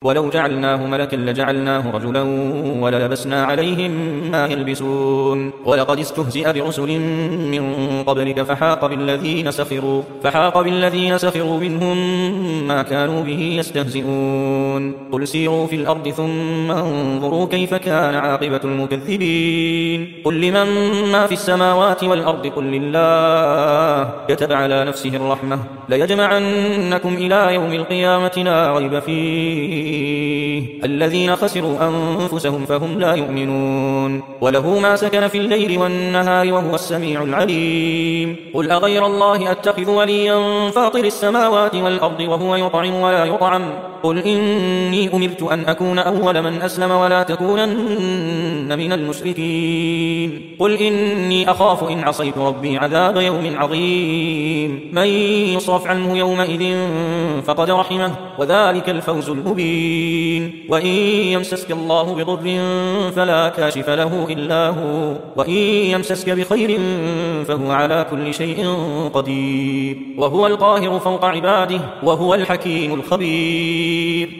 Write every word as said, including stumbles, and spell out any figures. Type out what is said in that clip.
ولو جعلناه ملكا لجعلناه رجلا وللبسنا عليهم ما يلبسون ولقد استهزئ برسل من قبلك فحاق بالذين سخروا فحاق بالذين سخروا منهم ما كانوا به يستهزئون قل سيروا في الأرض ثم انظروا كيف كان عاقبة المكذبين قل لمن ما في السماوات والأرض قل لله كتب على نفسه الرحمة ليجمعنكم إلى يوم القيامة لا ريب فيه الذين خسروا أنفسهم فهم لا يؤمنون وله ما سكن في الليل والنهار وهو السميع العليم قل أغير الله أتخذ وليا فاطر السماوات والأرض وهو يطعم ولا يطعم قل إني أمرت أن أكون أول من أسلم ولا تكونن من المشركين قل إني أخاف إن عصيت ربي عذاب يوم عظيم من يصرف عنه يومئذ فقد رحمه وذلك الفوز المبين وإن يمسسك الله بضر فلا كاشف له إلا هو وإن يمسسك بخير فهو على كل شيء قدير وهو القاهر فوق عباده وهو الحكيم الخبير